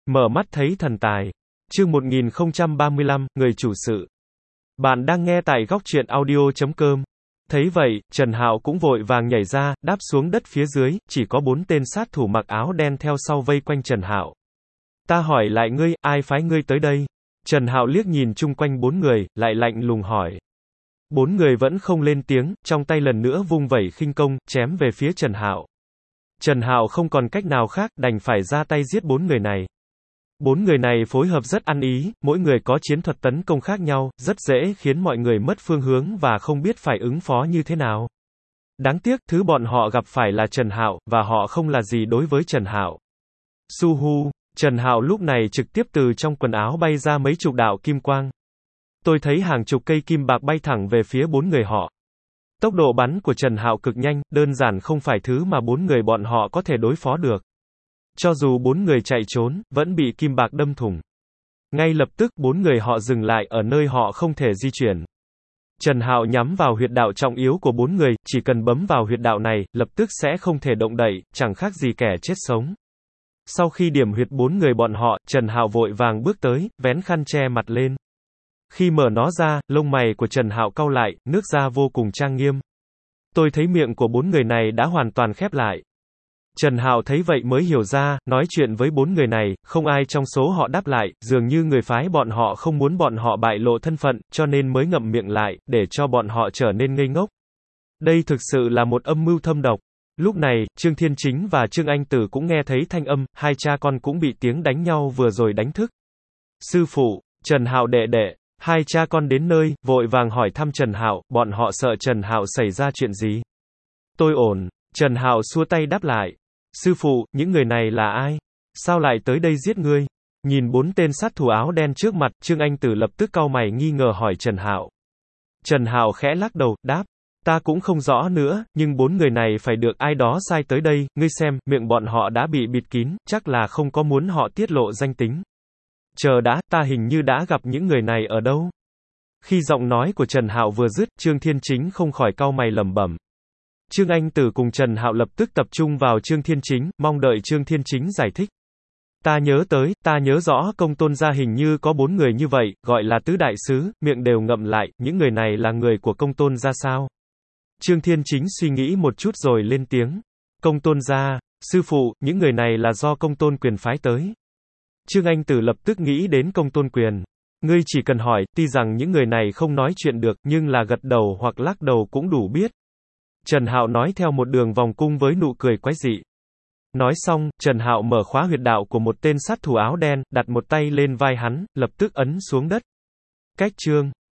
Mở mắt thấy thần tài. Chương 1035, người chủ sự. Bạn đang nghe tại góc truyện audio.com. Thấy vậy, Trần Hạo cũng vội vàng nhảy ra, đáp xuống đất phía dưới, chỉ có 4 tên sát thủ mặc áo đen theo sau vây quanh Trần Hạo. Ta hỏi lại ngươi, ai phái ngươi tới đây? Trần Hạo liếc nhìn chung quanh 4 người, lại lạnh lùng hỏi. 4 người vẫn không lên tiếng, trong tay lần nữa vung vẩy khinh công, chém về phía Trần Hạo. Trần Hạo không còn cách nào khác, đành phải ra tay giết 4 người này. 4 người này phối hợp rất ăn ý, mỗi người có chiến thuật tấn công khác nhau, rất dễ khiến mọi người mất phương hướng và không biết phải ứng phó như thế nào. Đáng tiếc, thứ bọn họ gặp phải là Trần Hạo, và họ không là gì đối với Trần Hạo. Su-hu, Trần Hạo lúc này trực tiếp từ trong quần áo bay ra mấy chục đạo kim quang. Tôi thấy hàng chục cây kim bạc bay thẳng về phía 4 người họ. Tốc độ bắn của Trần Hạo cực nhanh, đơn giản không phải thứ mà 4 người bọn họ có thể đối phó được. Cho dù 4 người chạy trốn, vẫn bị kim bạc đâm thủng. Ngay lập tức 4 người họ dừng lại ở nơi họ không thể di chuyển. Trần Hạo nhắm vào huyệt đạo trọng yếu của 4 người, chỉ cần bấm vào huyệt đạo này, lập tức sẽ không thể động đậy, chẳng khác gì kẻ chết sống. Sau khi điểm huyệt 4 người bọn họ, Trần Hạo vội vàng bước tới, vén khăn che mặt lên. Khi mở nó ra, lông mày của Trần Hạo cau lại, nước da vô cùng trang nghiêm. Tôi thấy miệng của 4 người này đã hoàn toàn khép lại. Trần Hạo thấy vậy mới hiểu ra, nói chuyện với 4 người này, không ai trong số họ đáp lại, dường như người phái bọn họ không muốn bọn họ bại lộ thân phận, cho nên mới ngậm miệng lại, để cho bọn họ trở nên ngây ngốc. Đây thực sự là một âm mưu thâm độc. Lúc này, Trương Thiên Chính và Trương Anh Tử cũng nghe thấy thanh âm, hai cha con cũng bị tiếng đánh nhau vừa rồi đánh thức. Sư phụ, Trần Hạo đệ đệ. Hai cha con đến nơi, vội vàng hỏi thăm Trần Hạo, bọn họ sợ Trần Hạo xảy ra chuyện gì. Tôi ổn, Trần Hạo xua tay đáp lại. Sư phụ, những người này là ai? Sao lại tới đây giết ngươi? Nhìn 4 tên sát thủ áo đen trước mặt, Trương Anh Tử lập tức cau mày nghi ngờ hỏi Trần Hạo. Trần Hạo khẽ lắc đầu, đáp. Ta cũng không rõ nữa, nhưng 4 người này phải được ai đó sai tới đây, ngươi xem, miệng bọn họ đã bị bịt kín, chắc là không có muốn họ tiết lộ danh tính. Chờ đã, ta hình như đã gặp những người này ở đâu? Khi giọng nói của Trần Hạo vừa dứt, Trương Thiên Chính không khỏi cau mày lẩm bẩm. Trương Anh Tử cùng Trần Hạo lập tức tập trung vào Trương Thiên Chính, mong đợi Trương Thiên Chính giải thích. Ta nhớ rõ Công Tôn gia hình như có 4 người như vậy, gọi là tứ đại sứ, miệng đều ngậm lại, những người này là người của Công Tôn gia sao? Trương Thiên Chính suy nghĩ một chút rồi lên tiếng. Công Tôn gia, sư phụ, những người này là do Công Tôn Quyền phái tới. Trương Anh Tử lập tức nghĩ đến Công Tôn Quyền. Ngươi chỉ cần hỏi, tuy rằng những người này không nói chuyện được, nhưng là gật đầu hoặc lắc đầu cũng đủ biết. Trần Hạo nói theo một đường vòng cung với nụ cười quái dị. Nói xong, Trần Hạo mở khóa huyệt đạo của một tên sát thủ áo đen, đặt một tay lên vai hắn, lập tức ấn xuống đất. Cách chương